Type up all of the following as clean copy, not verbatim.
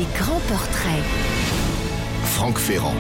grands portraits. Franck Ferrand.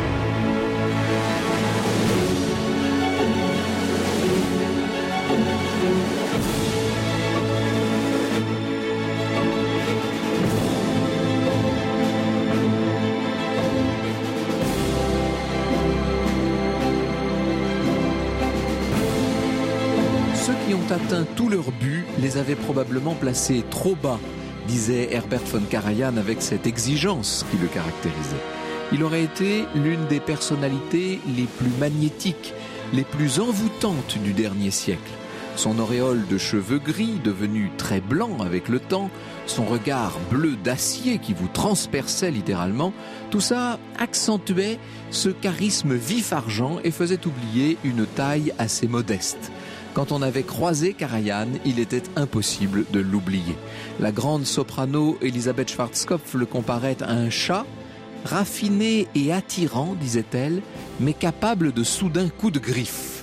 Ceux qui ont atteint tout leur but les avaient probablement placés trop bas, disait Herbert von Karajan avec cette exigence qui le caractérisait. Il aurait été l'une des personnalités les plus magnétiques, les plus envoûtantes du dernier siècle. Son auréole de cheveux gris, devenu très blanc avec le temps, son regard bleu d'acier qui vous transperçait littéralement, tout ça accentuait ce charisme vif argent et faisait oublier une taille assez modeste. Quand on avait croisé Karajan, il était impossible de l'oublier. La grande soprano Elisabeth Schwarzkopf le comparait à un chat, raffiné et attirant, disait-elle, mais capable de soudains coups de griffe.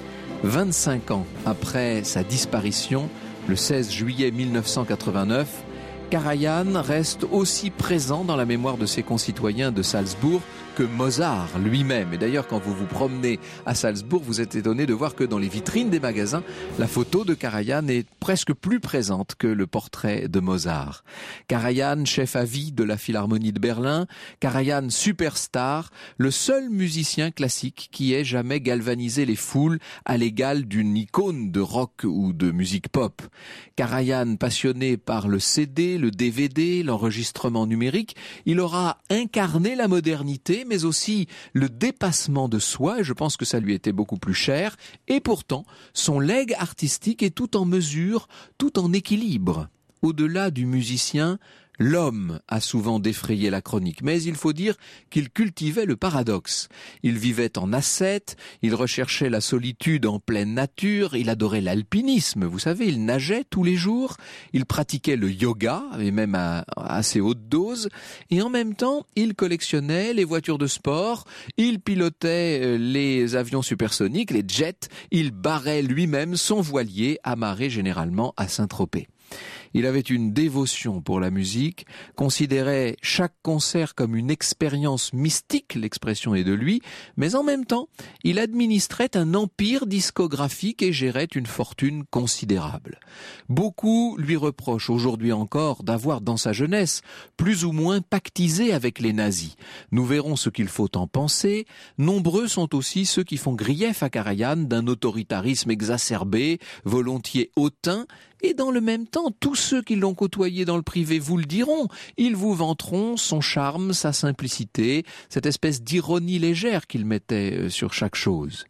25 ans après sa disparition, le 16 juillet 1989, Karajan reste aussi présent dans la mémoire de ses concitoyens de Salzbourg que Mozart lui-même. Et d'ailleurs, quand vous vous promenez à Salzbourg, vous êtes étonné de voir que dans les vitrines des magasins, la photo de Karajan est presque plus présente que le portrait de Mozart. Karajan, chef à vie de la Philharmonie de Berlin, Karajan superstar, le seul musicien classique qui ait jamais galvanisé les foules à l'égal d'une icône de rock ou de musique pop. Karajan, passionné par le CD, le DVD, l'enregistrement numérique, il aura incarné la modernité, mais aussi le dépassement de soi, et je pense que ça lui était beaucoup plus cher, et pourtant, son legs artistique est tout en mesure, tout en équilibre. Au-delà du musicien, l'homme a souvent défrayé la chronique, mais il faut dire qu'il cultivait le paradoxe. Il vivait en ascète, il recherchait la solitude en pleine nature, il adorait l'alpinisme, vous savez, il nageait tous les jours, il pratiquait le yoga, et même à assez haute dose, et en même temps, il collectionnait les voitures de sport, il pilotait les avions supersoniques, les jets, il barrait lui-même son voilier amarré généralement à Saint-Tropez. Il avait une dévotion pour la musique, considérait chaque concert comme une expérience mystique, l'expression est de lui, mais en même temps, il administrait un empire discographique et gérait une fortune considérable. Beaucoup lui reprochent aujourd'hui encore d'avoir dans sa jeunesse plus ou moins pactisé avec les nazis. Nous verrons ce qu'il faut en penser. Nombreux sont aussi ceux qui font grief à Karajan d'un autoritarisme exacerbé, volontiers hautain, et dans le même temps, tous ceux qui l'ont côtoyé dans le privé vous le diront. Ils vous vanteront son charme, sa simplicité, cette espèce d'ironie légère qu'il mettait sur chaque chose.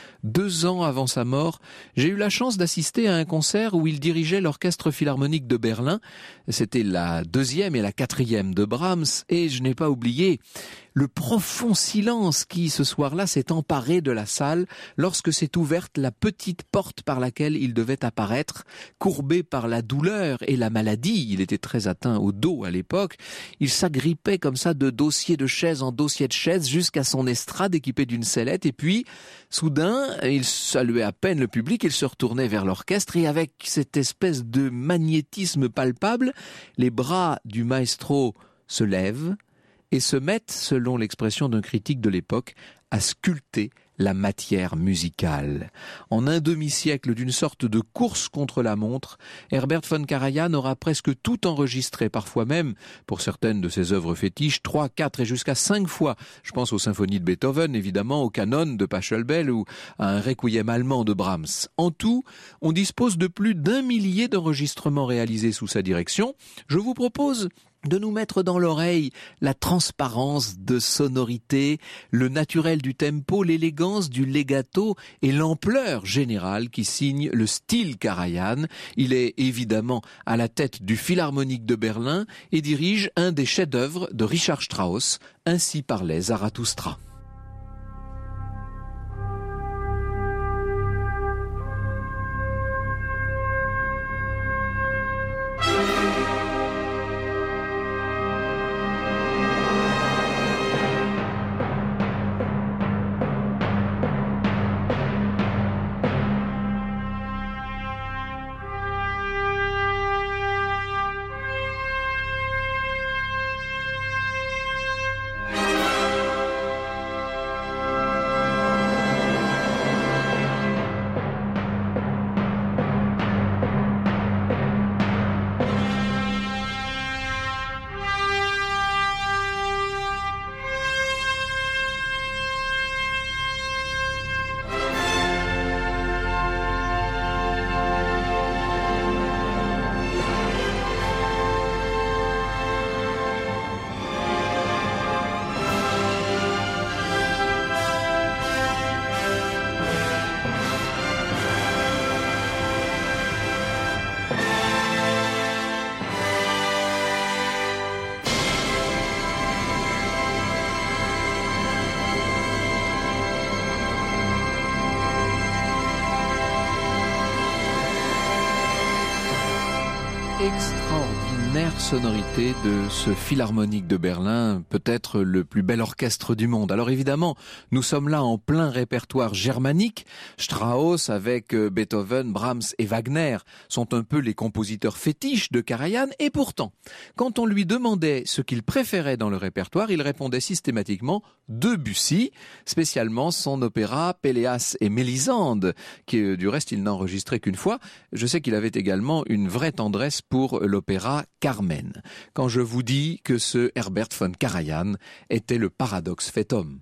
2 ans avant sa mort, j'ai eu la chance d'assister à un concert où il dirigeait l'orchestre philharmonique de Berlin. C'était la 2e et la 4e de Brahms, et je n'ai pas oublié le profond silence qui, ce soir-là, s'est emparé de la salle lorsque s'est ouverte la petite porte par laquelle il devait apparaître, courbé par la douleur et la maladie. Il était très atteint au dos à l'époque. Il s'agrippait comme ça de dossier de chaise en dossier de chaise jusqu'à son estrade équipée d'une sellette, et puis, soudain, il saluait à peine le public, il se retournait vers l'orchestre, et avec cette espèce de magnétisme palpable, les bras du maestro se lèvent et se mettent, selon l'expression d'un critique de l'époque, à sculpter la matière musicale. En un demi-siècle d'une sorte de course contre la montre, Herbert von Karajan aura presque tout enregistré, parfois même, pour certaines de ses œuvres fétiches, 3, 4 et jusqu'à 5 fois. Je pense aux symphonies de Beethoven, évidemment, au canon de Pachelbel ou à un requiem allemand de Brahms. En tout, on dispose de plus d'1 millier d'enregistrements réalisés sous sa direction. Je vous propose de nous mettre dans l'oreille la transparence de sonorité, le naturel du tempo, l'élégance du legato et l'ampleur générale qui signe le style Karajan. Il est évidemment à la tête du Philharmonique de Berlin et dirige un des chefs-d'œuvre de Richard Strauss, Ainsi parlait Zarathustra. Extraordinaire sonorité de ce Philharmonique de Berlin, peut-être le plus bel orchestre du monde. Alors évidemment, nous sommes là en plein répertoire germanique. Strauss avec Beethoven, Brahms et Wagner sont un peu les compositeurs fétiches de Karajan, et pourtant, quand on lui demandait ce qu'il préférait dans le répertoire, il répondait systématiquement Debussy, spécialement son opéra Péléas et Mélisande, qui du reste il n'a enregistré qu'une fois. Je sais qu'il avait également une vraie tendresse pour l'opéra Carmen. Quand je vous dis que ce Herbert von Karajan était le paradoxe fait homme.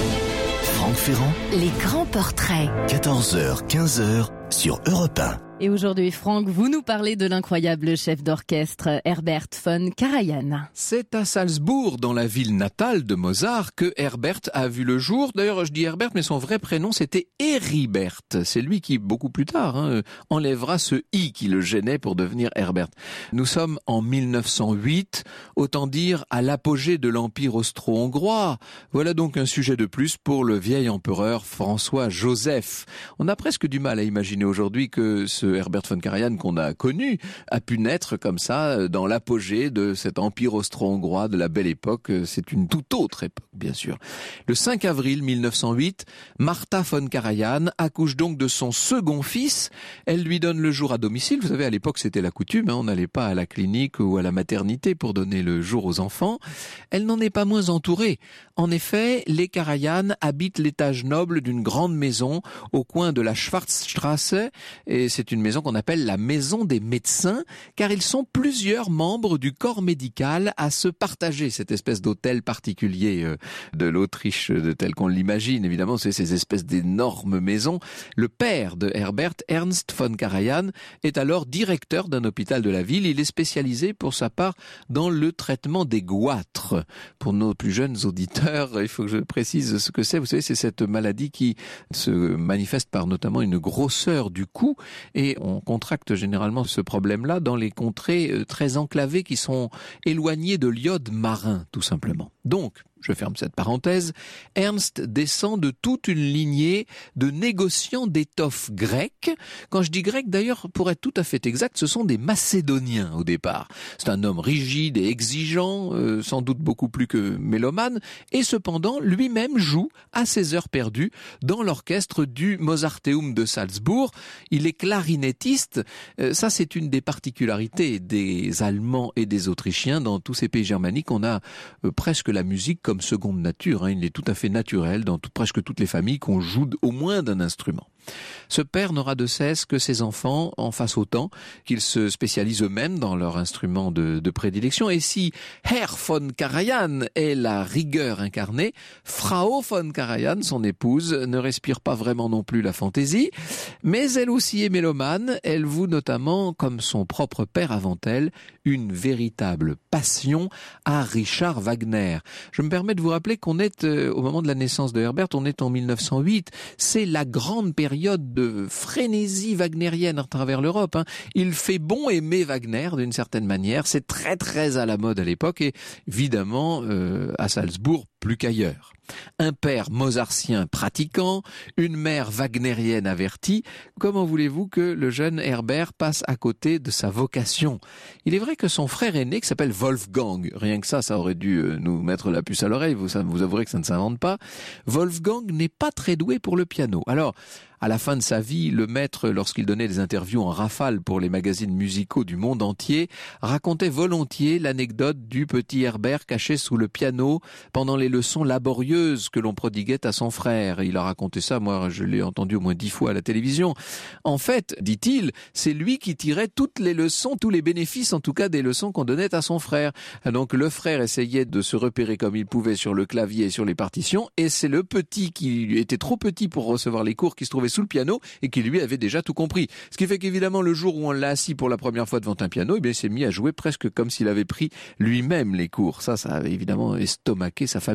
Franck Ferrand, les grands portraits. 14h, 15h sur Europe 1. Et aujourd'hui, Franck, vous nous parlez de l'incroyable chef d'orchestre Herbert von Karajan. C'est à Salzbourg, dans la ville natale de Mozart, que Herbert a vu le jour. D'ailleurs, je dis Herbert, mais son vrai prénom, c'était Heribert. C'est lui qui, beaucoup plus tard, enlèvera ce « i » qui le gênait pour devenir Herbert. Nous sommes en 1908, autant dire à l'apogée de l'Empire austro-hongrois. Voilà donc un sujet de plus pour le vieil empereur François-Joseph. On a presque du mal à imaginer aujourd'hui que ce Herbert von Karajan qu'on a connu a pu naître comme ça dans l'apogée de cet empire austro-hongrois de la belle époque. C'est une toute autre époque, bien sûr. Le 5 avril 1908, Martha von Karajan accouche donc de son second fils. Elle lui donne le jour à domicile. Vous savez, à l'époque, c'était la coutume. On n'allait pas à la clinique ou à la maternité pour donner le jour aux enfants. Elle n'en est pas moins entourée. En effet, les Karajan habitent l'étage noble d'une grande maison au coin de la Schwarzstraße, et c'est une maison qu'on appelle la maison des médecins, car ils sont plusieurs membres du corps médical à se partager cette espèce d'hôtel particulier de l'Autriche, tel qu'on l'imagine. Évidemment, c'est ces espèces d'énormes maisons. Le père de Herbert, Ernst von Karajan, est alors directeur d'un hôpital de la ville. Il est spécialisé pour sa part dans le traitement des goitres. Pour nos plus jeunes auditeurs, il faut que je précise ce que c'est. Vous savez, c'est cette maladie qui se manifeste par notamment une grosseur du cou, et on contracte généralement ce problème-là dans les contrées très enclavées qui sont éloignées de l'iode marin, tout simplement. Donc, je ferme cette parenthèse, Ernst descend de toute une lignée de négociants d'étoffes grecques. Quand je dis grec, d'ailleurs, pour être tout à fait exact, ce sont des Macédoniens au départ. C'est un homme rigide et exigeant, sans doute beaucoup plus que mélomane, et cependant, lui-même joue à ses heures perdues dans l'orchestre du Mozarteum de Salzbourg. Il est clarinettiste. Ça, c'est une des particularités des Allemands et des Autrichiens. Dans tous ces pays germaniques, on a presque la musique comme seconde nature. Il est tout à fait naturel dans presque toutes les familles qu'on joue au moins d'un instrument. Ce père n'aura de cesse que ses enfants en fassent autant, qu'ils se spécialisent eux-mêmes dans leur instrument de prédilection. Et si Herr von Karajan est la rigueur incarnée, Frau von Karajan, son épouse, ne respire pas vraiment non plus la fantaisie, mais elle aussi est mélomane. Elle voue notamment, comme son propre père avant elle, une véritable passion à Richard Wagner. Je me permets de vous rappeler qu'on est, au moment de la naissance de Herbert, on est en 1908. C'est la grande période de frénésie wagnérienne à travers l'Europe. Il fait bon aimer Wagner d'une certaine manière. C'est très très à la mode à l'époque, et évidemment à Salzbourg plus qu'ailleurs. Un père mozartien pratiquant, une mère wagnérienne avertie. Comment voulez-vous que le jeune Herbert passe à côté de sa vocation? Il est vrai que son frère aîné, qui s'appelle Wolfgang, rien que ça aurait dû nous mettre la puce à l'oreille, vous avouerez que ça ne s'invente pas. Wolfgang n'est pas très doué pour le piano. Alors, à la fin de sa vie, le maître, lorsqu'il donnait des interviews en rafale pour les magazines musicaux du monde entier, racontait volontiers l'anecdote du petit Herbert caché sous le piano pendant les leçons laborieuses que l'on prodiguait à son frère. Il a raconté ça, moi je l'ai entendu au moins 10 fois à la télévision. En fait, dit-il, c'est lui qui tirait toutes les leçons, tous les bénéfices en tout cas des leçons qu'on donnait à son frère. Donc le frère essayait de se repérer comme il pouvait sur le clavier et sur les partitions, et c'est le petit qui était trop petit pour recevoir les cours qui se trouvait sous le piano et qui lui avait déjà tout compris. Ce qui fait qu'évidemment le jour où on l'a assis pour la première fois devant un piano, eh bien, il s'est mis à jouer presque comme s'il avait pris lui-même les cours. Ça avait évidemment estomaqué sa famille.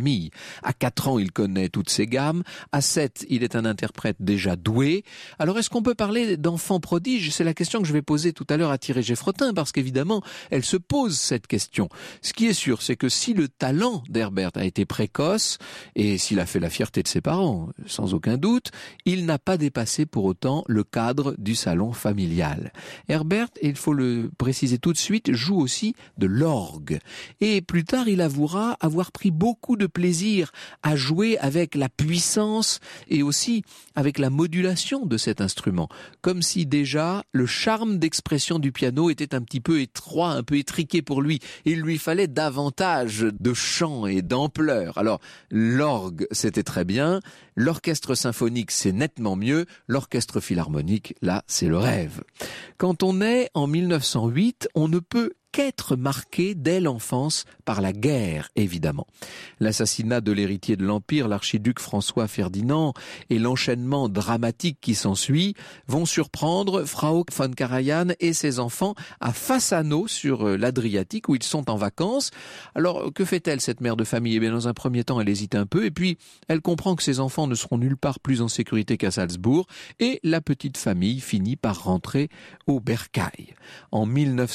famille. À 4 ans, il connaît toutes ses gammes. À 7, il est un interprète déjà doué. Alors, est-ce qu'on peut parler d'enfant prodige? C'est la question que je vais poser tout à l'heure à Thierry Geffrotin, parce qu'évidemment, elle se pose cette question. Ce qui est sûr, c'est que si le talent d'Herbert a été précoce, et s'il a fait la fierté de ses parents, sans aucun doute, il n'a pas dépassé pour autant le cadre du salon familial. Herbert, et il faut le préciser tout de suite, joue aussi de l'orgue. Et plus tard, il avouera avoir pris beaucoup de plaisir à jouer avec la puissance et aussi avec la modulation de cet instrument. Comme si déjà le charme d'expression du piano était un petit peu étroit, un peu étriqué pour lui. Il lui fallait davantage de chant et d'ampleur. Alors, l'orgue, c'était très bien. L'orchestre symphonique, c'est nettement mieux. L'orchestre philharmonique, là, c'est le rêve. Quand on est en 1908, on ne peut qu'être marqué dès l'enfance par la guerre, évidemment. L'assassinat de l'héritier de l'Empire, l'archiduc François Ferdinand, et l'enchaînement dramatique qui s'ensuit vont surprendre Frau von Karajan et ses enfants à Fasano, sur l'Adriatique, où ils sont en vacances. Alors, que fait-elle, cette mère de famille? Eh bien, dans un premier temps, elle hésite un peu, et puis elle comprend que ses enfants ne seront nulle part plus en sécurité qu'à Salzbourg, et la petite famille finit par rentrer au bercail. En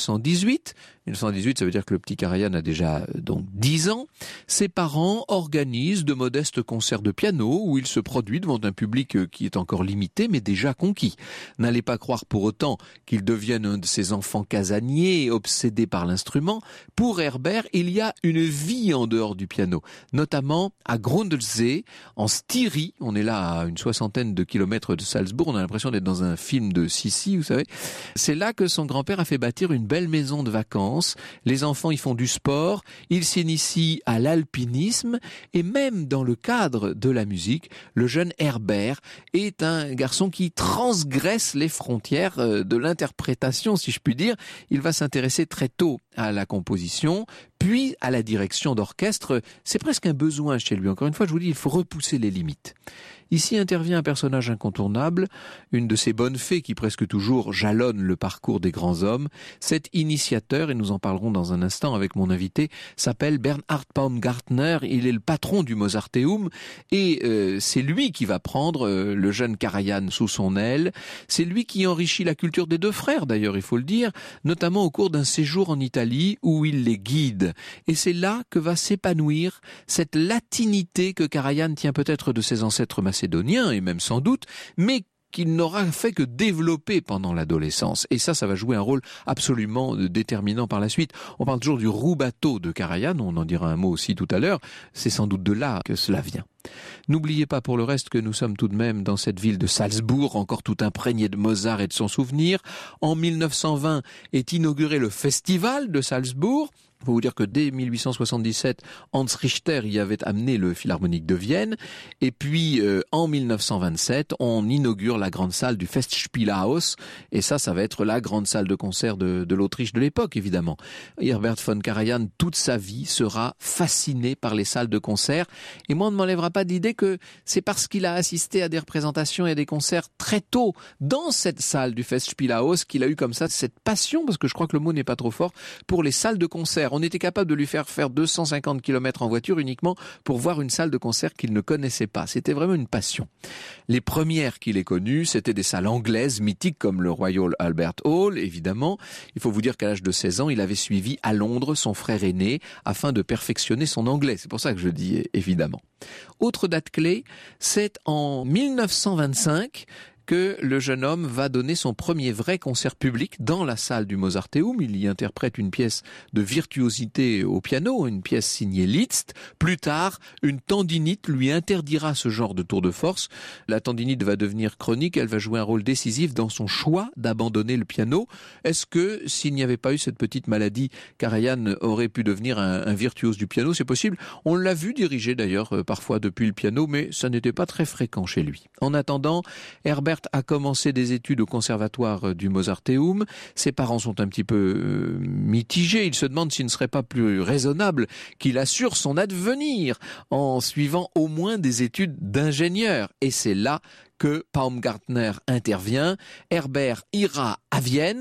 1918, ça veut dire que le petit Karajan a déjà donc 10 ans. Ses parents organisent de modestes concerts de piano où il se produit devant un public qui est encore limité mais déjà conquis. N'allez pas croire pour autant qu'il devienne un de ces enfants casaniers obsédés par l'instrument. Pour Herbert, il y a une vie en dehors du piano, notamment à Grundlsee, en Styrie. On est là à une 60aine de kilomètres de Salzbourg. On a l'impression d'être dans un film de Sissi, vous savez. C'est là que son grand-père a fait bâtir une belle maison de vacances. Les enfants y font du sport, ils s'initient à l'alpinisme et même dans le cadre de la musique, le jeune Herbert est un garçon qui transgresse les frontières de l'interprétation, si je puis dire. Il va s'intéresser très tôt à la composition, puis à la direction d'orchestre. C'est presque un besoin chez lui. Encore une fois, je vous dis, il faut repousser les limites. Ici intervient un personnage incontournable, une de ces bonnes fées qui presque toujours jalonnent le parcours des grands hommes. Cet initiateur, et nous en parlerons dans un instant avec mon invité, s'appelle Bernhard Baumgartner. Il est le patron du Mozarteum et c'est lui qui va prendre le jeune Karajan sous son aile. C'est lui qui enrichit la culture des deux frères, d'ailleurs, il faut le dire, notamment au cours d'un séjour en Italie où il les guide. Et c'est là que va s'épanouir cette latinité que Karajan tient peut-être de ses ancêtres macédoniens, et même sans doute, mais qu'il n'aura fait que développer pendant l'adolescence. Et ça va jouer un rôle absolument déterminant par la suite. On parle toujours du rubato de Karajan, on en dira un mot aussi tout à l'heure, c'est sans doute de là que cela vient. N'oubliez pas pour le reste que nous sommes tout de même dans cette ville de Salzbourg, encore tout imprégnée de Mozart et de son souvenir. En 1920 est inauguré le Festival de Salzbourg. Il faut vous dire que dès 1877, Hans Richter y avait amené le Philharmonique de Vienne. Et puis, en 1927, on inaugure la grande salle du Festspielhaus. Et ça va être la grande salle de concert de l'Autriche de l'époque, évidemment. Herbert von Karajan, toute sa vie, sera fasciné par les salles de concert. Et moi, on ne m'enlèvera pas d'idée que c'est parce qu'il a assisté à des représentations et à des concerts très tôt dans cette salle du Festspielhaus qu'il a eu comme ça cette passion, parce que je crois que le mot n'est pas trop fort, pour les salles de concert. On était capable de lui faire 250 km en voiture uniquement pour voir une salle de concert qu'il ne connaissait pas. C'était vraiment une passion. Les premières qu'il ait connues, c'était des salles anglaises mythiques comme le Royal Albert Hall, évidemment. Il faut vous dire qu'à l'âge de 16 ans, il avait suivi à Londres son frère aîné afin de perfectionner son anglais. C'est pour ça que je dis évidemment. Autre date clé, c'est en 1925 que le jeune homme va donner son premier vrai concert public dans la salle du Mozarteum. Il y interprète une pièce de virtuosité au piano, une pièce signée Liszt. Plus tard, une tendinite lui interdira ce genre de tour de force. La tendinite va devenir chronique, elle va jouer un rôle décisif dans son choix d'abandonner le piano. Est-ce que, s'il n'y avait pas eu cette petite maladie, Karajan aurait pu devenir un virtuose du piano? C'est possible. On l'a vu diriger d'ailleurs parfois depuis le piano, mais ça n'était pas très fréquent chez lui. En attendant, Herbert a commencé des études au conservatoire du Mozarteum. Ses parents sont un petit peu mitigés. Ils se demandent s'il ne serait pas plus raisonnable qu'il assure son avenir en suivant au moins des études d'ingénieur. Et c'est là que Baumgartner intervient. Herbert ira à Vienne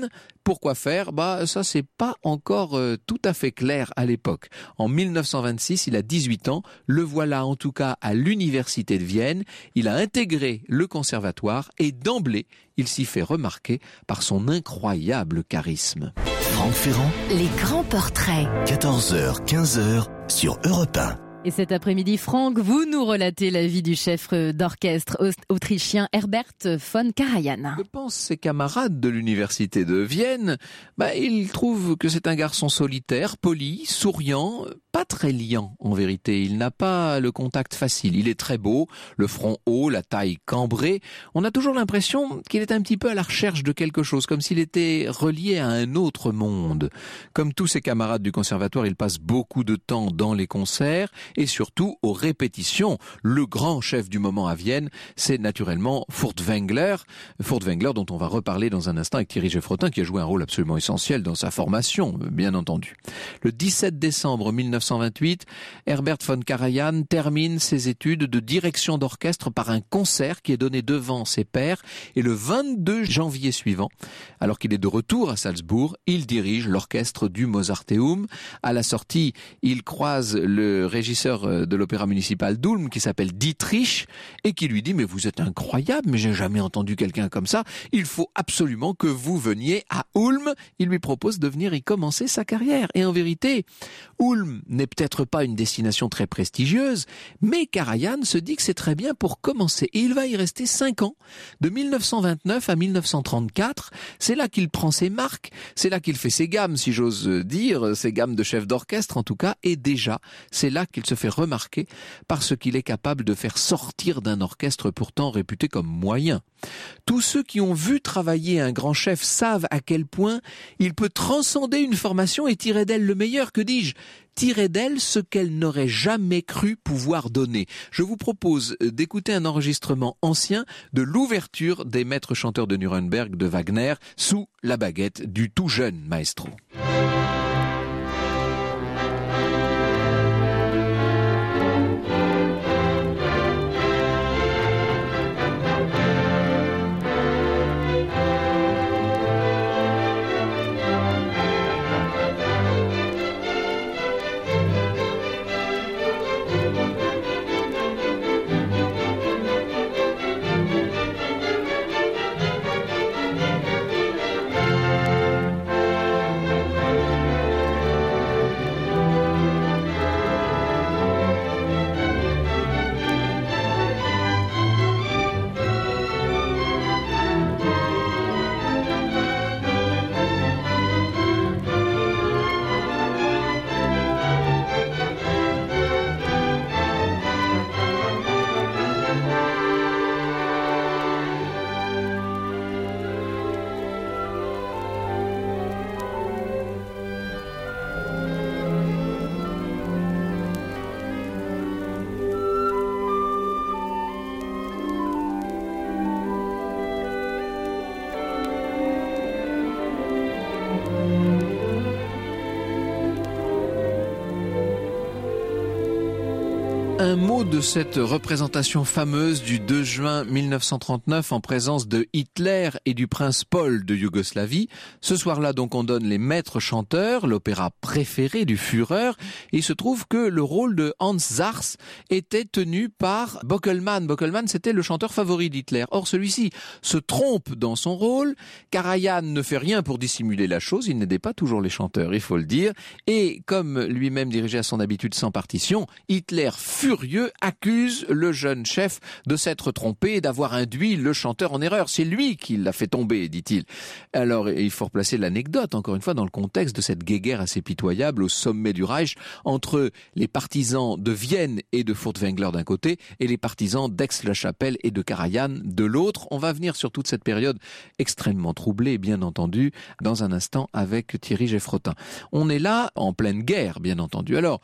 Pourquoi faire ? Ça c'est pas encore tout à fait clair à l'époque. En 1926, il a 18 ans, le voilà en tout cas à l'université de Vienne, il a intégré le conservatoire et d'emblée, il s'y fait remarquer par son incroyable charisme. Franck Ferrand, Les grands portraits. 14h, 15h sur Europe 1. Et cet après-midi, Franck, vous nous relatez la vie du chef d'orchestre autrichien Herbert von Karajan. Je pense ses camarades de l'université de Vienne, ils trouvent que c'est un garçon solitaire, poli, souriant, pas très liant en vérité. Il n'a pas le contact facile. Il est très beau, le front haut, la taille cambrée. On a toujours l'impression qu'il est un petit peu à la recherche de quelque chose, comme s'il était relié à un autre monde. Comme tous ses camarades du conservatoire, il passe beaucoup de temps dans les concerts et surtout aux répétitions. Le grand chef du moment à Vienne, c'est naturellement Furtwängler. Furtwängler dont on va reparler dans un instant avec Thierry Geffrotin, qui a joué un rôle absolument essentiel dans sa formation, bien entendu. Le 17 décembre 1928, Herbert von Karajan termine ses études de direction d'orchestre par un concert qui est donné devant ses pairs, et le 22 janvier suivant, alors qu'il est de retour à Salzbourg, il dirige l'orchestre du Mozarteum. À la sortie, il croise le régisseur de l'opéra municipal d'Ulm qui s'appelle Dietrich et qui lui dit « Mais vous êtes incroyable, mais j'ai jamais entendu quelqu'un comme ça, il faut absolument que vous veniez à Ulm ». Il lui propose de venir y commencer sa carrière. Et en vérité, Ulm n'est peut-être pas une destination très prestigieuse, mais Karajan se dit que c'est très bien pour commencer. Et il va y rester 5 ans, de 1929 à 1934. C'est là qu'il prend ses marques, c'est là qu'il fait ses gammes, si j'ose dire, ses gammes de chef d'orchestre en tout cas, et déjà, c'est là qu'il se fait remarquer parce qu'il est capable de faire sortir d'un orchestre pourtant réputé comme moyen. Tous ceux qui ont vu travailler un grand chef savent à quel point il peut transcender une formation et tirer d'elle le meilleur, que dis-je, tirer d'elle ce qu'elle n'aurait jamais cru pouvoir donner. Je vous propose d'écouter un enregistrement ancien de l'ouverture des maîtres chanteurs de Nuremberg de Wagner sous la baguette du tout jeune maestro. Un mot de cette représentation fameuse du 2 juin 1939 en présence de Hitler et du prince Paul de Yougoslavie. Ce soir-là, donc, on donne les maîtres chanteurs, l'opéra préféré du Führer. Et il se trouve que le rôle de Hans Sachs était tenu par Bockelmann. Bockelmann, c'était le chanteur favori d'Hitler. Or, celui-ci se trompe dans son rôle. Karajan ne fait rien pour dissimuler la chose. Il n'aidait pas toujours les chanteurs, il faut le dire. Et comme lui-même dirigeait à son habitude sans partition, Hitler furieux accuse le jeune chef de s'être trompé et d'avoir induit le chanteur en erreur. C'est lui qui l'a fait tomber, dit-il. Alors, il faut replacer l'anecdote, encore une fois, dans le contexte de cette guéguerre assez pitoyable au sommet du Reich entre les partisans de Vienne et de Furtwängler d'un côté et les partisans d'Aix-la-Chapelle et de Karajan de l'autre. On va venir sur toute cette période extrêmement troublée, bien entendu, dans un instant avec Thierry Geffrotin. On est là en pleine guerre, bien entendu. Alors,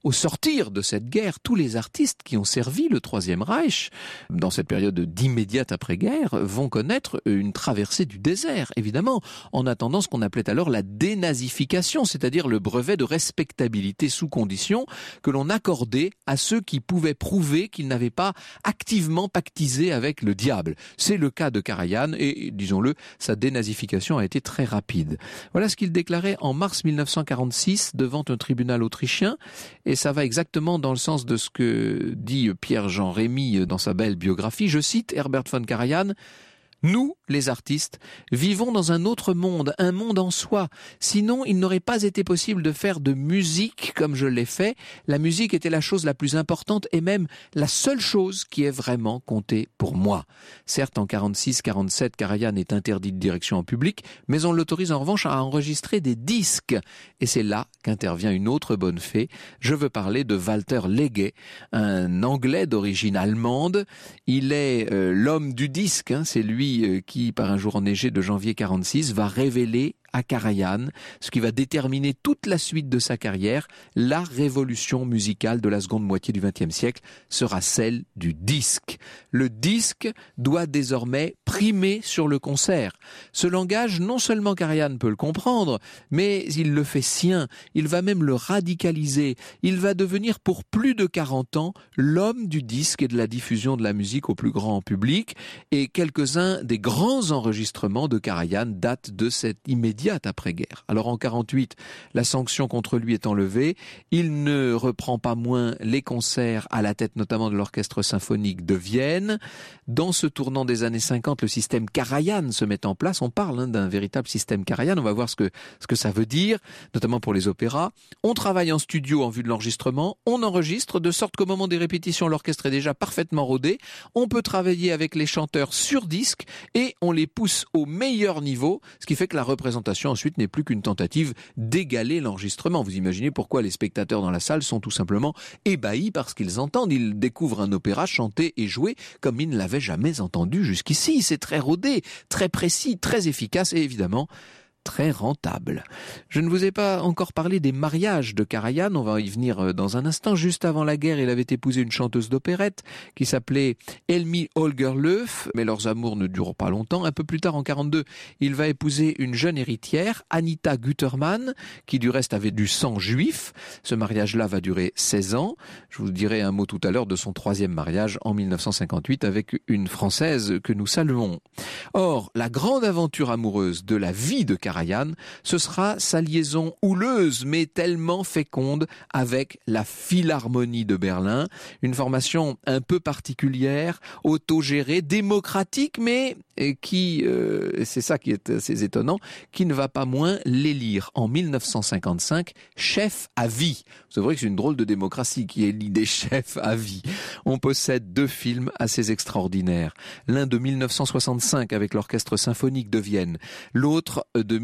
au sortir de cette guerre, tous les artistes qui ont servi le Troisième Reich, dans cette période d'immédiate après-guerre, vont connaître une traversée du désert, évidemment, en attendant ce qu'on appelait alors la dénazification, c'est-à-dire le brevet de respectabilité sous condition que l'on accordait à ceux qui pouvaient prouver qu'ils n'avaient pas activement pactisé avec le diable. C'est le cas de Karajan et, disons-le, sa dénazification a été très rapide. Voilà ce qu'il déclarait en mars 1946 devant un tribunal autrichien, et ça va exactement dans le sens de ce que dit Pierre-Jean Rémy dans sa belle biographie. Je cite Herbert von Karajan: nous, les artistes, vivons dans un autre monde, un monde en soi. Sinon, il n'aurait pas été possible de faire de musique comme je l'ai fait. La musique était la chose la plus importante et même la seule chose qui ait vraiment compté pour moi. Certes, en 46-47, Karajan est interdit de direction en public, mais on l'autorise en revanche à enregistrer des disques. Et c'est là qu'intervient une autre bonne fée. Je veux parler de Walter Legge, un Anglais d'origine allemande. Il est l'homme du disque, c'est lui qui, par un jour enneigé de janvier 46, va révéler à Karajan ce qui va déterminer toute la suite de sa carrière. La révolution musicale de la seconde moitié du XXe siècle sera celle du disque. Le disque doit désormais primer sur le concert. Ce langage, non seulement Karajan peut le comprendre, mais il le fait sien. Il va même le radicaliser. Il va devenir pour plus de 40 ans l'homme du disque et de la diffusion de la musique au plus grand public. Et quelques-uns des grands enregistrements de Karajan datent de cette immédiate après-guerre. Alors en 48, la sanction contre lui est enlevée. Il ne reprend pas moins les concerts à la tête notamment de l'Orchestre symphonique de Vienne. Dans ce tournant des années 50, le système Karajan se met en place. On parle d'un véritable système Karajan. On va voir ce que ça veut dire, notamment pour les opéras. On travaille en studio en vue de l'enregistrement. On enregistre de sorte qu'au moment des répétitions, l'orchestre est déjà parfaitement rodé. On peut travailler avec les chanteurs sur disque et on les pousse au meilleur niveau, ce qui fait que la représentation ensuite n'est plus qu'une tentative d'égaler l'enregistrement. Vous imaginez pourquoi les spectateurs dans la salle sont tout simplement ébahis par ce qu'ils entendent. Ils découvrent un opéra chanté et joué comme ils ne l'avaient jamais entendu jusqu'ici. C'est très rodé, très précis, très efficace et évidemment très rentable. Je ne vous ai pas encore parlé des mariages de Karajan, on va y venir dans un instant. Juste avant la guerre, il avait épousé une chanteuse d'opérette qui s'appelait Elmi Holgerlöf, mais leurs amours ne durent pas longtemps. Un peu plus tard, en 42, il va épouser une jeune héritière, Anita Gutermann, qui du reste avait du sang juif. Ce mariage-là va durer 16 ans. Je vous dirai un mot tout à l'heure de son troisième mariage en 1958 avec une Française que nous saluons. Or, la grande aventure amoureuse de la vie de Karajan, ce sera sa liaison houleuse mais tellement féconde avec la Philharmonie de Berlin, une formation un peu particulière, autogérée, démocratique, mais qui, c'est ça qui est assez étonnant, qui ne va pas moins l'élire en 1955 chef à vie. C'est vrai que c'est une drôle de démocratie qui élit des chefs à vie. On possède deux films assez extraordinaires. L'un de 1965 avec l'Orchestre symphonique de Vienne, l'autre de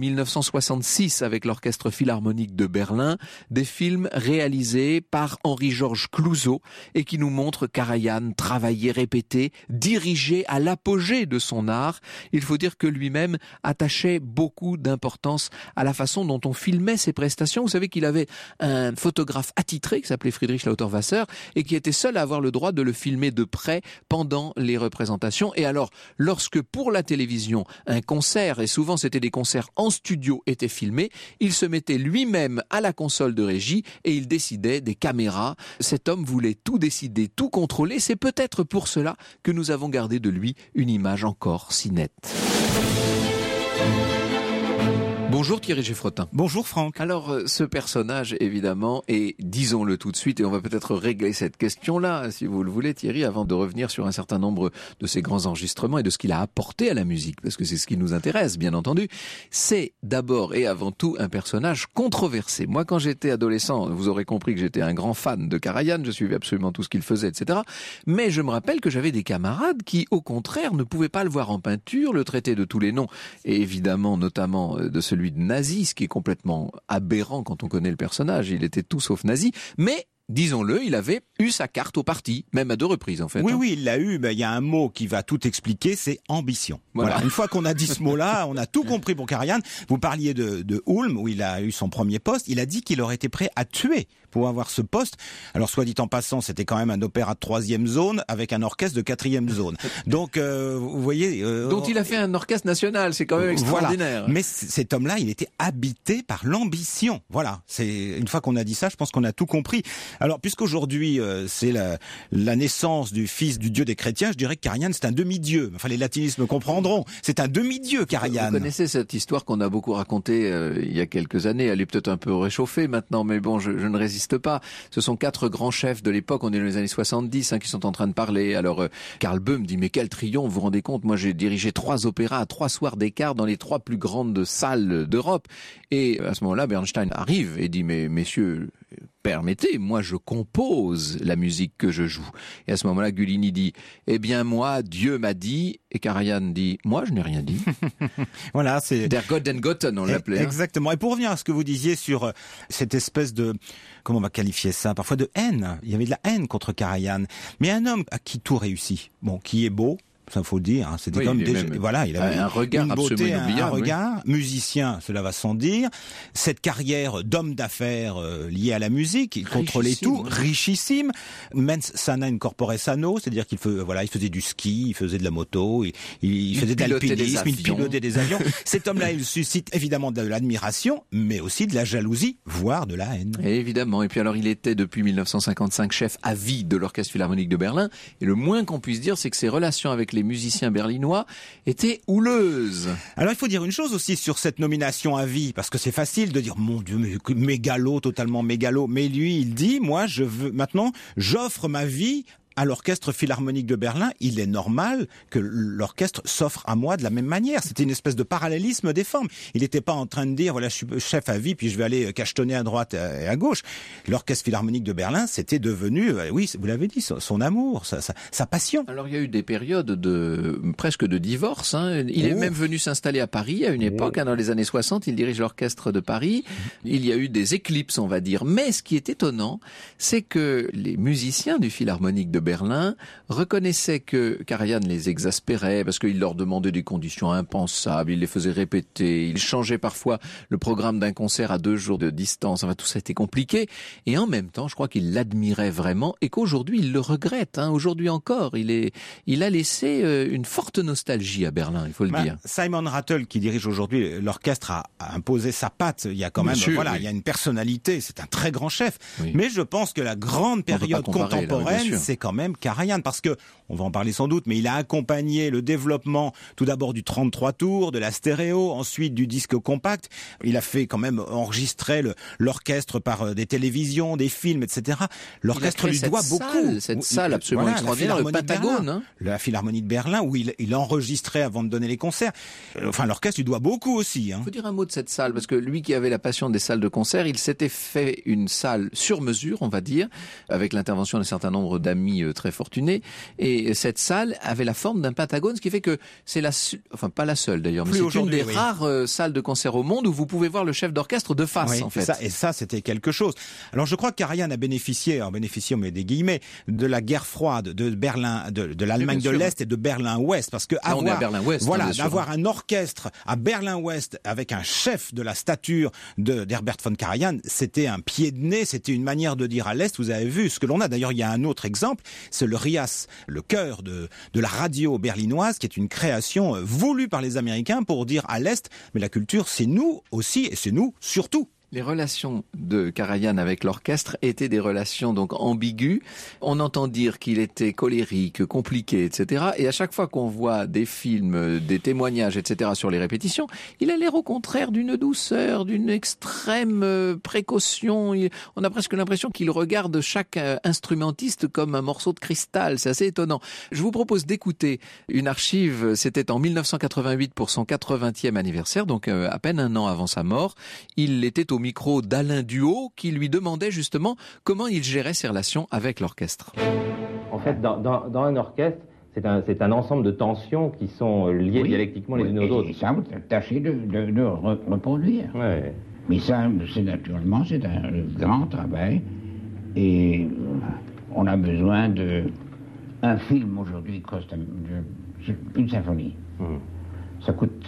1966 avec l'Orchestre philharmonique de Berlin, des films réalisés par Henri-Georges Clouzot et qui nous montrent Karajan travailler, répéter, diriger à l'apogée de son art. Il faut dire que lui-même attachait beaucoup d'importance à la façon dont on filmait ses prestations. Vous savez qu'il avait un photographe attitré qui s'appelait Friedrich Lauterwasser et qui était seul à avoir le droit de le filmer de près pendant les représentations. Et alors, lorsque pour la télévision, un concert, et souvent c'était des concerts en studio, était filmé, il se mettait lui-même à la console de régie et il décidait des caméras. Cet homme voulait tout décider, tout contrôler. C'est peut-être pour cela que nous avons gardé de lui une image encore si nette. Bonjour Thierry Geffrotin. Bonjour Franck. Alors ce personnage évidemment, et disons-le tout de suite, et on va peut-être régler cette question-là si vous le voulez Thierry, avant de revenir sur un certain nombre de ses grands enregistrements et de ce qu'il a apporté à la musique, parce que c'est ce qui nous intéresse bien entendu. C'est d'abord et avant tout un personnage controversé. Moi quand j'étais adolescent, vous aurez compris que j'étais un grand fan de Karajan, je suivais absolument tout ce qu'il faisait, etc. Mais je me rappelle que j'avais des camarades qui au contraire ne pouvaient pas le voir en peinture, le traiter de tous les noms, et évidemment notamment de celui de nazi, ce qui est complètement aberrant quand on connaît le personnage. Il était tout sauf nazi, mais disons-le, il avait eu sa carte au parti, même à 2 reprises en fait. Oui, il l'a eu, mais il y a un mot qui va tout expliquer, c'est ambition. Voilà. Une fois qu'on a dit ce mot-là, on a tout compris pour Karajan. Vous parliez de Ulm, où il a eu son premier poste, il a dit qu'il aurait été prêt à tuer pour avoir ce poste. Alors, soit dit en passant, c'était quand même un opéra de 3e zone avec un orchestre de 4e zone. Donc, vous voyez... dont il a fait un orchestre national, c'est quand même extraordinaire. Voilà. Mais cet homme-là, il était habité par l'ambition. Voilà. Une fois qu'on a dit ça, je pense qu'on a tout compris. Alors, puisqu'aujourd'hui, c'est la naissance du fils du Dieu des chrétiens, je dirais que Karajan, c'est un demi-dieu. Enfin, les latinistes me comprendront. C'est un demi-dieu, Karajan. Vous connaissez cette histoire qu'on a beaucoup racontée il y a quelques années. Elle est peut-être un peu réchauffée maintenant, mais bon, je ne résiste pas. Ce sont 4 grands chefs de l'époque, on est dans les années 70, qui sont en train de parler. Alors, Karl Böhm dit, mais quel triomphe, vous vous rendez compte, moi j'ai dirigé 3 opéras à 3 soirs d'écart dans les 3 plus grandes salles d'Europe. Et à ce moment-là, Bernstein arrive et dit, mais messieurs, permettez, moi je compose la musique que je joue. Et à ce moment-là, Giulini dit, eh bien moi, Dieu m'a dit, et Karajan dit, moi je n'ai rien dit. Voilà, c'est... Der Gott den Gotten, on l'appelait. Exactement. Et pour revenir à ce que vous disiez sur cette espèce de, comment on va qualifier ça, parfois de haine. Il y avait de la haine contre Karajan. Mais un homme à qui tout réussit, bon, qui est beau, ça faut le dire, c'était comme déjà, voilà, il avait un regard une beauté, absolument inoubliable, un regard, musicien, cela va sans dire, cette carrière d'homme d'affaires liée à la musique, il contrôlait tout, richissime, mens sana in corpore sano, c'est-à-dire qu'il faisait du ski, il faisait de la moto, il faisait de l'alpinisme, il pilotait des avions. Cet homme-là, il suscite évidemment de l'admiration, mais aussi de la jalousie, voire de la haine. Et évidemment, et puis alors il était depuis 1955 chef à vie de l'Orchestre Philharmonique de Berlin, et le moins qu'on puisse dire, c'est que ses relations avec les musiciens berlinois étaient houleuses. Alors il faut dire une chose aussi sur cette nomination à vie, parce que c'est facile de dire mon Dieu, mégalo, totalement mégalo, mais lui il dit moi j'offre ma vie à l'Orchestre Philharmonique de Berlin, il est normal que l'orchestre s'offre à moi de la même manière. C'était une espèce de parallélisme des formes. Il n'était pas en train de dire, voilà, je suis chef à vie, puis je vais aller cachetonner à droite et à gauche. L'Orchestre Philharmonique de Berlin, c'était devenu, oui, vous l'avez dit, son amour, sa passion. Alors il y a eu des périodes presque de divorce. Il est même venu s'installer à Paris à une époque, dans les années 60, il dirige l'Orchestre de Paris. Il y a eu des éclipses, on va dire. Mais ce qui est étonnant, c'est que les musiciens du Philharmonique de Berlin reconnaissaient que Karajan les exaspérait parce qu'il leur demandait des conditions impensables, il les faisait répéter, il changeait parfois le programme d'un concert à 2 jours de distance, enfin tout ça a été compliqué, et en même temps je crois qu'il l'admirait vraiment et qu'aujourd'hui il le regrette, aujourd'hui encore, il a laissé une forte nostalgie à Berlin, il faut le dire. Simon Rattle qui dirige aujourd'hui l'orchestre a imposé sa patte, il y a quand même, il y a une personnalité, c'est un très grand chef, mais je pense que la grande période contemporaine, c'est quand même Karajan, parce que, on va en parler sans doute, mais il a accompagné le développement tout d'abord du 33 tours, de la stéréo, ensuite du disque compact. Il a fait quand même enregistrer l'orchestre par des télévisions, des films, etc. L'orchestre lui doit beaucoup. Cette salle absolument extraordinaire, le Pentagone. La Philharmonie de Berlin, où il enregistrait avant de donner les concerts. Enfin, l'orchestre lui doit beaucoup aussi. Il faut dire un mot de cette salle, parce que lui qui avait la passion des salles de concert, il s'était fait une salle sur mesure, on va dire, avec l'intervention d'un certain nombre d'amis très fortunés, et cette salle avait la forme d'un pentagone, ce qui fait que c'est pas la seule d'ailleurs, mais c'est une des rares salles de concert au monde où vous pouvez voir le chef d'orchestre de face, en fait. Ça, c'était quelque chose. Alors je crois que Karajan a bénéficié, on met des guillemets, de la guerre froide de Berlin, de l'Allemagne de l'Est et de Berlin-Ouest, parce que d'avoir un orchestre à Berlin-Ouest avec un chef de la stature d'Herbert von Karajan, c'était un pied de nez, c'était une manière de dire à l'Est, vous avez vu ce que l'on a. D'ailleurs, il y a un autre exemple, c'est le RIAS, le chœur de la radio berlinoise, qui est une création voulue par les Américains pour dire à l'Est, mais la culture, c'est nous aussi, et c'est nous surtout. Les relations de Karajan avec l'orchestre étaient des relations donc ambiguës. On entend dire qu'il était colérique, compliqué, etc. Et à chaque fois qu'on voit des films, des témoignages, etc. sur les répétitions, il a l'air au contraire d'une douceur, d'une extrême précaution. On a presque l'impression qu'il regarde chaque instrumentiste comme un morceau de cristal. C'est assez étonnant. Je vous propose d'écouter une archive. C'était en 1988 pour son 80e anniversaire, donc à peine un an avant sa mort. Il était au micro d'Alain Duhaut qui lui demandait justement comment il gérait ses relations avec l'orchestre. En fait, dans un orchestre, c'est un ensemble de tensions qui sont liées dialectiquement les unes aux autres. Et ça, vous tâchez de reproduire. Ouais. Mais ça, c'est un grand travail. Et on a besoin un film aujourd'hui coste une symphonie. Ça coûte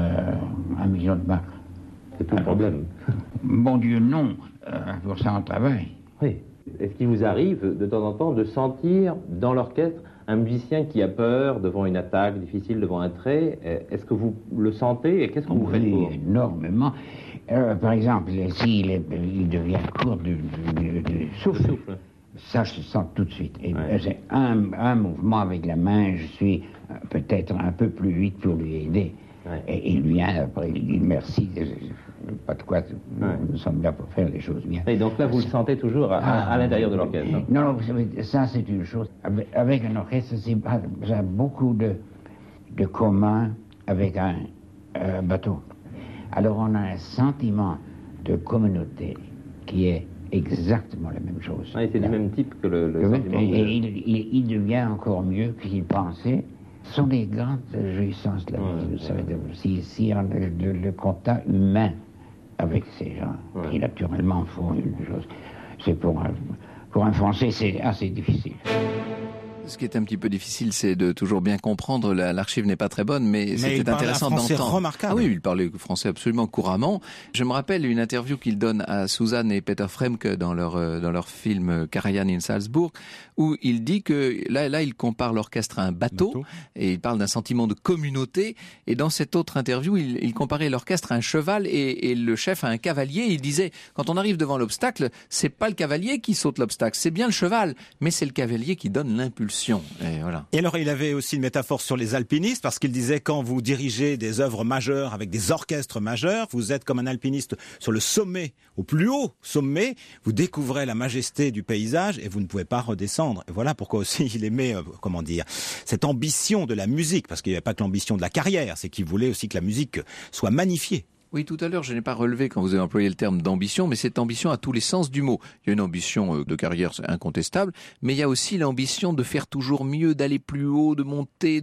1 million de marks. C'est tout le problème. Bon Dieu, non. Pour ça, on travaille. Oui. Est-ce qu'il vous arrive de temps en temps de sentir dans l'orchestre un musicien qui a peur devant une attaque difficile, devant un trait? Est-ce que vous le sentez et qu'est-ce que vous faites pour? Énormément. Par exemple, s'il devient court du souffle, ça je le sens tout de suite. Et j'ai un mouvement avec la main, je suis peut-être un peu plus vite pour lui aider. Ouais. Et il vient après, il dit merci, pas de quoi, nous sommes là pour faire les choses bien. Et donc là, vous le sentez toujours à l'intérieur de l'orchestre? Non, vous savez, ça c'est une chose. Avec un orchestre, ça a beaucoup de commun avec un bateau. Alors on a un sentiment de communauté qui est exactement la même chose. C'est du même type que le sentiment. Et il devient encore mieux qu'il pensait. Ce sont des grandes jouissances de la vie, vous savez, si on a le contact humain avec ces gens, qui naturellement font une chose. C'est pour un Français, c'est assez difficile. Ce qui est un petit peu difficile, c'est de toujours bien comprendre. L'archive n'est pas très bonne, mais c'était intéressant d'entendre. Remarquable. Ah oui, il parlait français absolument couramment. Je me rappelle une interview qu'il donne à Suzanne et Peter Fremke dans leur film Karajan in Salzburg, où il dit que là, il compare l'orchestre à un bateau, et il parle d'un sentiment de communauté. Et dans cette autre interview, il comparait l'orchestre à un cheval et le chef à un cavalier. Il disait, quand on arrive devant l'obstacle, c'est pas le cavalier qui saute l'obstacle, c'est bien le cheval, mais c'est le cavalier qui donne l'impulsion. Et voilà. Et alors, il avait aussi une métaphore sur les alpinistes, parce qu'il disait, quand vous dirigez des œuvres majeures avec des orchestres majeurs, vous êtes comme un alpiniste sur le sommet, au plus haut sommet, vous découvrez la majesté du paysage et vous ne pouvez pas redescendre. Et voilà pourquoi aussi il aimait, cette ambition de la musique, parce qu'il n'y avait pas que l'ambition de la carrière, c'est qu'il voulait aussi que la musique soit magnifiée. Oui, tout à l'heure, je n'ai pas relevé quand vous avez employé le terme d'ambition, mais cette ambition a tous les sens du mot. Il y a une ambition de carrière, c'est incontestable, mais il y a aussi l'ambition de faire toujours mieux, d'aller plus haut, de monter.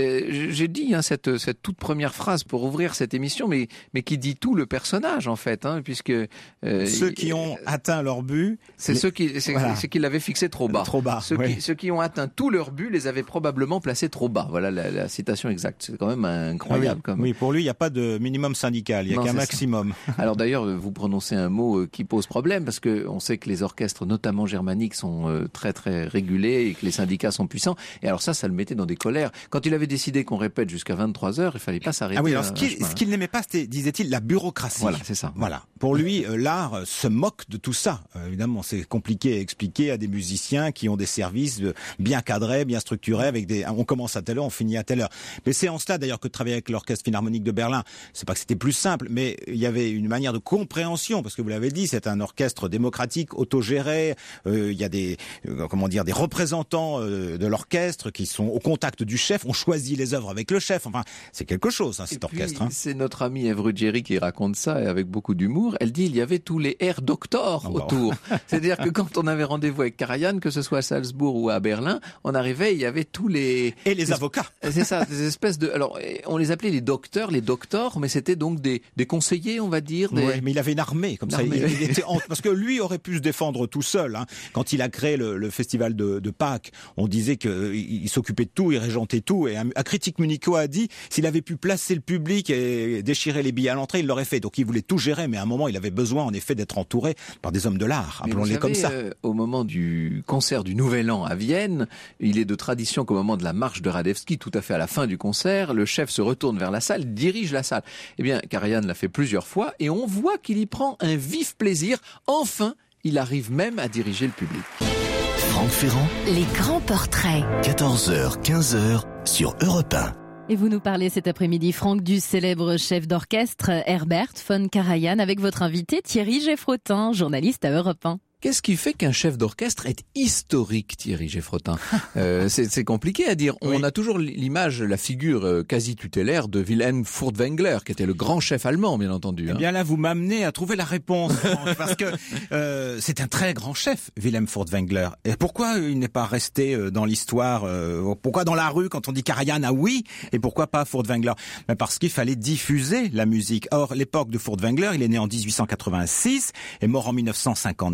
J'ai dit cette toute première phrase pour ouvrir cette émission, mais qui dit tout le personnage en fait, puisque ceux qui ont atteint leur but, c'est ceux qui l'avaient fixé trop bas. Ceux qui ont atteint tout leur but les avaient probablement placés trop bas. Voilà la citation exacte. C'est quand même incroyable. Oui, pour lui, il n'y a pas de minimum syndical. Il n'y a qu'un maximum. Alors d'ailleurs, vous prononcez un mot qui pose problème, parce que on sait que les orchestres, notamment germaniques, sont très très régulés et que les syndicats sont puissants. Et alors ça le mettait dans des colères. Quand il avait décidé qu'on répète jusqu'à 23h, il fallait pas s'arrêter. Ah oui, alors ce qu'il n'aimait pas, c'était, disait-il, la bureaucratie. Voilà, c'est ça. Voilà. Pour lui, l'art se moque de tout ça. Évidemment, c'est compliqué à expliquer à des musiciens qui ont des services bien cadrés, bien structurés, avec on commence à telle heure, on finit à telle heure. Mais c'est en cela d'ailleurs que de travailler avec l'Orchestre Philharmonique de Berlin, c'est pas que c'était plus simple, mais il y avait une manière de compréhension, parce que vous l'avez dit, c'est un orchestre démocratique, autogéré. Il y a des représentants de l'orchestre qui sont au contact du chef. On choisit les œuvres avec le chef. Enfin, c'est quelque chose, cet orchestre. C'est notre amie Ève Ruggieri qui raconte ça, et avec beaucoup d'humour. Elle dit il y avait tous les Herr Doctor autour. C'est-à-dire que quand on avait rendez-vous avec Karajan, que ce soit à Salzbourg ou à Berlin, on arrivait, il y avait tous les... Et les avocats. C'est ça, des espèces de... Alors, on les appelait les docteurs, mais c'était donc des conseillers, on va dire. Oui, mais il avait une armée, comme ça. Il était parce que lui aurait pu se défendre tout seul. Quand il a créé le festival de Pâques, on disait qu'il s'occupait de tout, il régentait tout. Et un critique munichois a dit, s'il avait pu placer le public et déchirer les billets à l'entrée, il l'aurait fait. Donc il voulait tout gérer, mais à un moment, il avait besoin, en effet, d'être entouré par des hommes de l'art. Appelons-les comme ça. Au moment du concert du Nouvel An à Vienne, il est de tradition qu'au moment de la marche de Radetzky, tout à fait à la fin du concert, le chef se retourne vers la salle, dirige la salle. Eh bien, Karajan l'a fait plusieurs fois, et on voit qu'il y prend un vif plaisir. Enfin, il arrive même à diriger le public. Franck Ferrand. Les grands portraits. 14h, 15h sur Europe 1. Et vous nous parlez cet après-midi, Franck, du célèbre chef d'orchestre Herbert von Karajan, avec votre invité Thierry Geffrotin, journaliste à Europe 1. Qu'est-ce qui fait qu'un chef d'orchestre est historique, Thierry Geffrotin? C'est compliqué à dire. On a toujours l'image, la figure quasi tutélaire de Wilhelm Furtwängler, qui était le grand chef allemand, bien entendu. Eh bien là, vous m'amenez à trouver la réponse, Franck, parce que c'est un très grand chef, Wilhelm Furtwängler. Et pourquoi il n'est pas resté dans l'histoire pourquoi dans la rue, quand on dit Karajan, ah oui, et pourquoi pas Furtwängler? Parce qu'il fallait diffuser la musique. Or, l'époque de Furtwängler, il est né en 1886, est mort en 1954.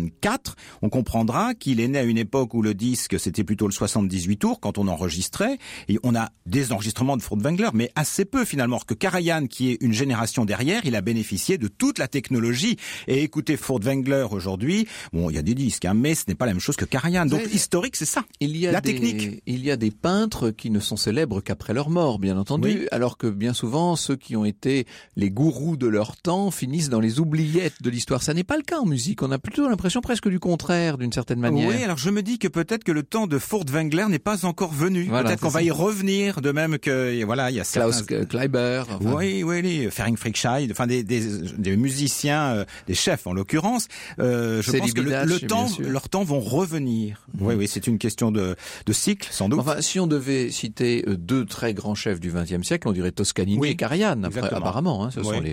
4, on comprendra qu'il est né à une époque où le disque, c'était plutôt le 78 tours quand on enregistrait, et on a des enregistrements de Furtwängler, mais assez peu finalement, que Karajan, qui est une génération derrière, il a bénéficié de toute la technologie. Et écoutez Furtwängler aujourd'hui, bon, il y a des disques, hein, mais ce n'est pas la même chose que Karajan. Donc historique, c'est ça, technique. Il y a des peintres qui ne sont célèbres qu'après leur mort, bien entendu, alors que bien souvent, ceux qui ont été les gourous de leur temps finissent dans les oubliettes de l'histoire. Ça n'est pas le cas en musique. On a plutôt l'impression presque du contraire, d'une certaine manière. Oui, alors je me dis que peut-être que le temps de Furtwängler n'est pas encore venu. Voilà, peut-être qu'on va y revenir, de même que, voilà, il y a Klaus Kleiber. Enfin... Oui, Ferenc Frickscheid, enfin des musiciens, des chefs en l'occurrence. Je pense que leur temps vont revenir. Oui, c'est une question de cycle, sans doute. Enfin, si on devait citer deux très grands chefs du XXe siècle, on dirait Toscanini et Karajan, apparemment. Hein,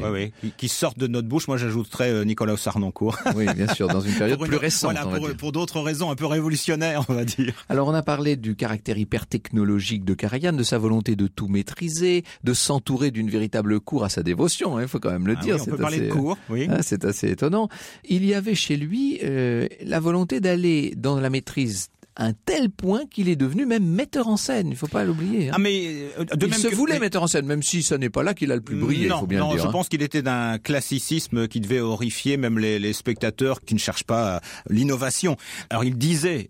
qui sortent de notre bouche. Moi, j'ajouterais Nicolas Sarnoncourt. Oui, bien sûr, dans une période plus récente. Voilà, pour d'autres raisons un peu révolutionnaires, on va dire. Alors, on a parlé du caractère hyper technologique de Karajan, de sa volonté de tout maîtriser, de s'entourer d'une véritable cour à sa dévotion. Il faut quand même le dire. Oui, on peut parler de cour. Oui. C'est assez étonnant. Il y avait chez lui la volonté d'aller dans la maîtrise à un tel point qu'il est devenu même metteur en scène. Il ne faut pas l'oublier. Hein. Il se voulait metteur en scène, même si ce n'est pas là qu'il a le plus brillé. Il faut bien le dire. Je pense qu'il était d'un classicisme qui devait horrifier même les spectateurs qui ne cherchent pas l'innovation. Alors il disait,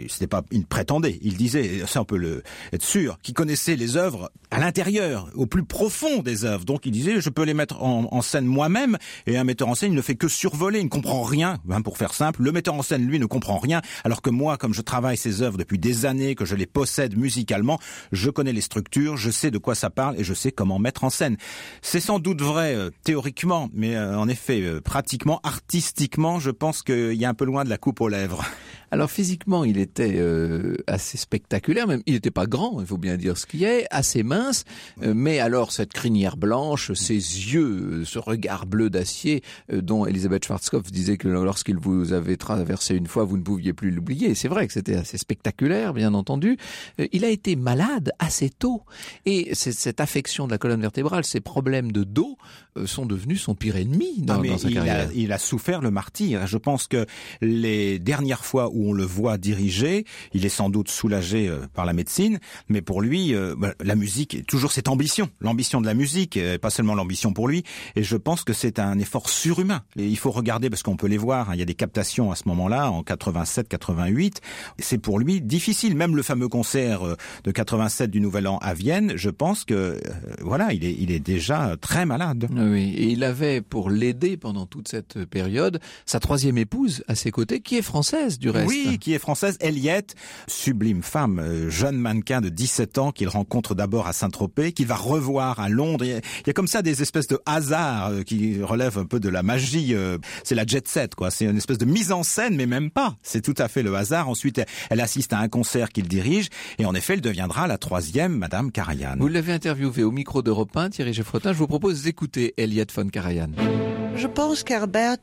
il prétendait, il disait, ça on peut être sûr, qu'il connaissait les œuvres à l'intérieur, au plus profond des œuvres. Donc il disait, je peux les mettre en scène moi-même, et un metteur en scène, il ne fait que survoler, il ne comprend rien. Pour faire simple, le metteur en scène, lui, ne comprend rien, alors que moi, comme je travaille ces œuvres depuis des années, que je les possède musicalement, je connais les structures, je sais de quoi ça parle et je sais comment mettre en scène. C'est sans doute vrai théoriquement, mais en effet, pratiquement, artistiquement, je pense qu'il y a un peu loin de la coupe aux lèvres. Alors physiquement, il était assez spectaculaire, même il n'était pas grand, il faut bien dire ce qu'il est, assez mince, mais alors cette crinière blanche, ses yeux, ce regard bleu d'acier dont Elisabeth Schwarzkopf disait que lorsqu'il vous avait traversé une fois, vous ne pouviez plus l'oublier. C'est vrai que c'était assez spectaculaire, bien entendu. Il a été malade assez tôt, et cette affection de la colonne vertébrale, ces problèmes de dos sont devenus son pire ennemi dans sa carrière. Il a souffert le martyre. Je pense que les dernières fois où on le voit diriger, il est sans doute soulagé par la médecine, mais pour lui, la musique, toujours cette ambition, l'ambition de la musique, pas seulement l'ambition pour lui, et je pense que c'est un effort surhumain. Et il faut regarder, parce qu'on peut les voir, hein, il y a des captations à ce moment-là, en 87, 88, c'est pour lui difficile. Même le fameux concert de 87 du Nouvel An à Vienne, je pense que, il est déjà très malade. Oui, et il avait, pour l'aider pendant toute cette période, sa troisième épouse à ses côtés, qui est française du reste. Oui, qui est française, Eliette, sublime femme, jeune mannequin de 17 ans qu'il rencontre d'abord à Saint-Tropez, qu'il va revoir à Londres. Il y a comme ça des espèces de hasards qui relèvent un peu de la magie. C'est la jet set, quoi. C'est une espèce de mise en scène, mais même pas. C'est tout à fait le hasard. Ensuite, elle assiste à un concert qu'il dirige, et en effet, elle deviendra la troisième Madame Karajan. Vous l'avez interviewé au micro d'Europe 1, Thierry Geffrotin. Je vous propose d'écouter Elliott von Karajan. Je pense qu'Herbert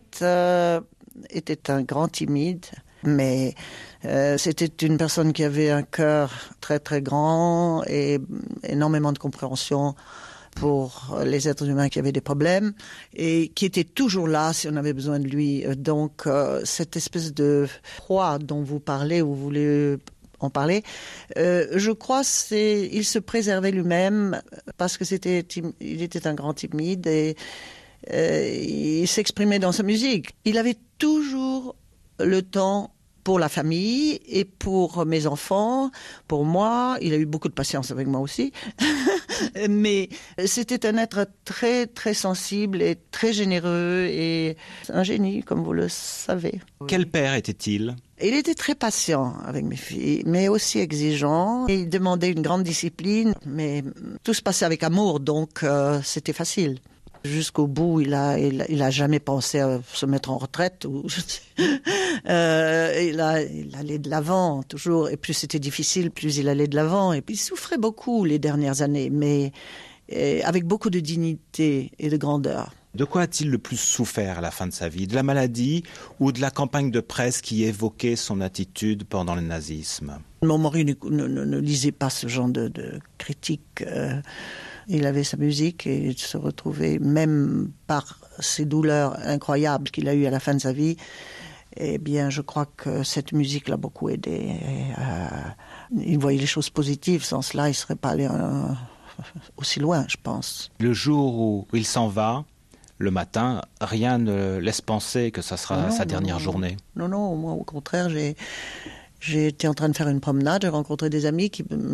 était un grand timide, mais c'était une personne qui avait un cœur très très grand et énormément de compréhension pour les êtres humains qui avaient des problèmes et qui était toujours là si on avait besoin de lui. Donc cette espèce de froid dont vous parlez, ou vous voulez en parler, je crois il se préservait lui-même parce que il était un grand timide et il s'exprimait dans sa musique. Il avait toujours le temps pour la famille et pour mes enfants, pour moi. Il a eu beaucoup de patience avec moi aussi. Mais c'était un être très, très sensible et très généreux et un génie, comme vous le savez. Quel père était-il ? Il était très patient avec mes filles, mais aussi exigeant. Et il demandait une grande discipline, mais tout se passait avec amour, donc c'était facile. Jusqu'au bout, il a jamais pensé à se mettre en retraite. Il allait de l'avant toujours. Et plus c'était difficile, plus il allait de l'avant. Et puis il souffrait beaucoup les dernières années, mais avec beaucoup de dignité et de grandeur. De quoi a-t-il le plus souffert à la fin de sa vie ? De la maladie ou de la campagne de presse qui évoquait son attitude pendant le nazisme ? Maury ne lisait pas ce genre de critiques. Il avait sa musique et il se retrouvait, même par ces douleurs incroyables qu'il a eues à la fin de sa vie, Eh bien, je crois que cette musique l'a beaucoup aidé. Il voyait les choses positives. Sans cela, il ne serait pas allé aussi loin, je pense. Le jour où il s'en va, le matin, rien ne laisse penser que ça sera sa dernière journée. Non, moi au contraire, j'ai été en train de faire une promenade, j'ai rencontré des amis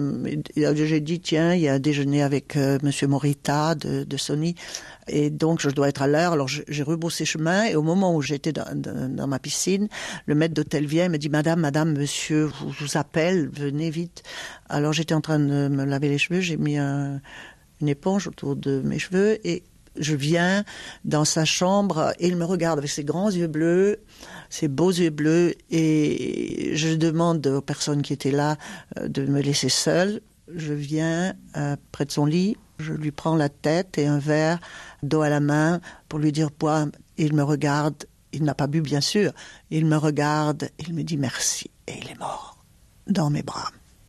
j'ai dit tiens, il y a un déjeuner avec Monsieur Morita de Sony, et donc je dois être à l'heure. Alors j'ai rebroussé chemin, et au moment où j'étais dans ma piscine, le maître d'hôtel vient et me dit madame, monsieur vous appelle, venez vite. Alors j'étais en train de me laver les cheveux, j'ai mis une éponge autour de mes cheveux, et je viens dans sa chambre et il me regarde avec ses grands yeux bleus, ses beaux yeux bleus, et je demande aux personnes qui étaient là de me laisser seule. Je viens près de son lit, je lui prends la tête et un verre d'eau à la main pour lui dire bois. Il me regarde, il n'a pas bu bien sûr, il me regarde, il me dit merci, et il est mort dans mes bras.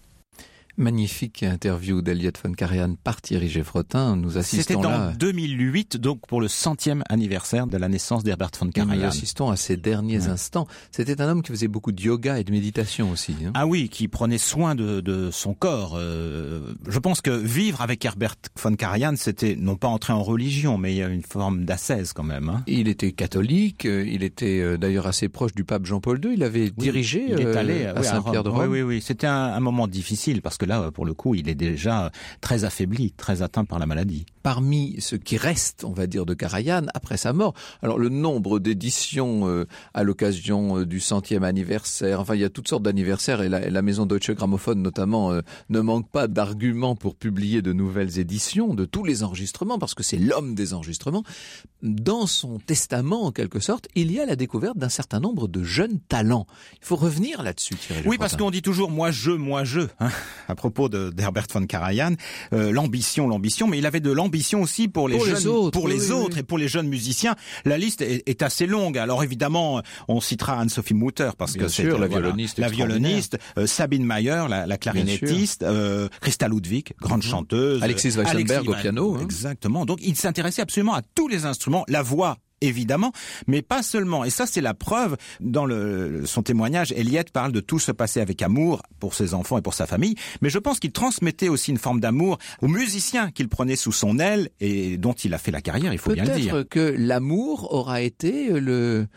Magnifique interview d'Elliott von Karajan par Thierry Geffrotin. Nous assistons C'était là. en 2008, donc pour le 100e anniversaire de la naissance d'Herbert von Karajan. Nous assistons à ces derniers instants. C'était un homme qui faisait beaucoup de yoga et de méditation aussi. Hein. Ah oui, qui prenait soin de son corps. Je pense que vivre avec Herbert von Karajan, c'était non pas entrer en religion, mais il y a une forme d'ascèse quand même. Hein. Il était catholique, il était d'ailleurs assez proche du pape Jean-Paul II. Il avait dirigé il est allé, à Saint-Pierre-de-Rome. Oui. C'était un moment difficile parce que là, pour le coup, il est déjà très affaibli, très atteint par la maladie. Parmi ce qui reste, on va dire, de Karajan après sa mort, alors le nombre d'éditions à l'occasion du 100e anniversaire, enfin il y a toutes sortes d'anniversaires et la maison Deutsche Grammophon notamment ne manque pas d'arguments pour publier de nouvelles éditions de tous les enregistrements parce que c'est l'homme des enregistrements. Dans son testament, en quelque sorte, il y a la découverte d'un certain nombre de jeunes talents. Il faut revenir là-dessus, Thierry. Oui, parce qu'on dit toujours moi je, hein, à propos d'Herbert von Karajan, l'ambition, mais il avait de l'ambition aussi pour les jeunes, pour les autres et pour les jeunes musiciens. La liste est assez longue. Alors évidemment, on citera Anne-Sophie Mutter parce que c'est la violoniste, Sabine Mayer, la clarinettiste, Christa Ludwig, grande chanteuse, Alexis Weissenberg au piano. Hein. Exactement. Donc il s'intéressait absolument à tous les instruments, la voix. Évidemment, mais pas seulement. Et ça, c'est la preuve. Dans son témoignage, Elliott parle de tout se passer avec amour pour ses enfants et pour sa famille. Mais je pense qu'il transmettait aussi une forme d'amour aux musiciens qu'il prenait sous son aile et dont il a fait la carrière, il faut bien le dire. Peut-être que l'amour aura été le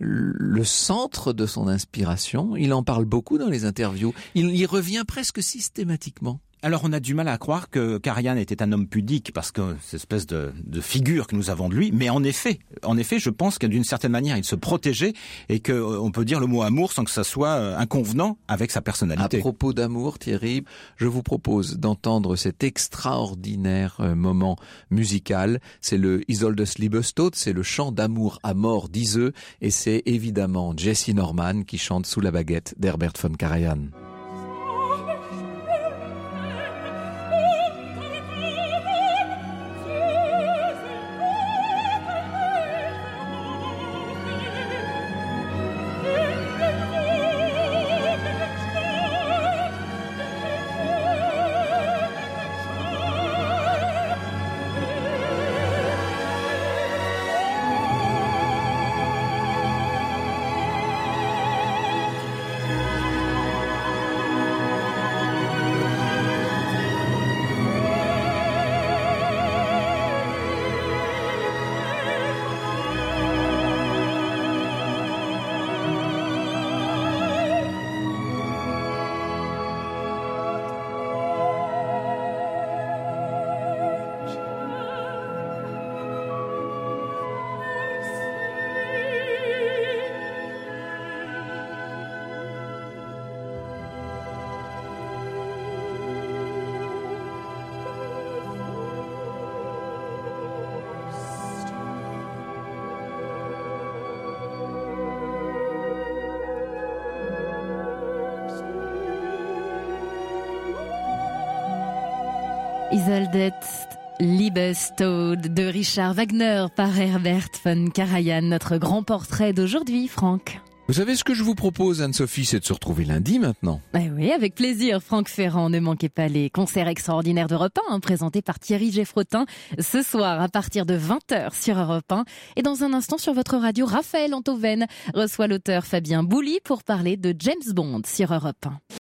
centre de son inspiration. Il en parle beaucoup dans les interviews. Il y revient presque systématiquement. Alors on a du mal à croire que Karajan était un homme pudique parce que c'est cette espèce de figure que nous avons de lui. Mais en effet, je pense que d'une certaine manière, il se protégeait et qu'on peut dire le mot amour sans que ça soit inconvenant avec sa personnalité. À propos d'amour, Thierry, je vous propose d'entendre cet extraordinaire moment musical. C'est le Isoldes Liebestod, c'est le chant d'amour à mort d'Ise, et c'est évidemment Jessie Norman qui chante sous la baguette d'Herbert von Karajan. Isoldes Liebestod de Richard Wagner par Herbert von Karajan, notre grand portrait d'aujourd'hui, Franck. Vous savez ce que je vous propose, Anne-Sophie, c'est de se retrouver lundi maintenant. Oui, avec plaisir, Franck Ferrand. Ne manquez pas les concerts extraordinaires d'Europe 1, présentés par Thierry Geffrotin, ce soir à partir de 20h sur Europe 1. Et dans un instant sur votre radio, Raphaël Antoven reçoit l'auteur Fabien Bouli pour parler de James Bond sur Europe 1.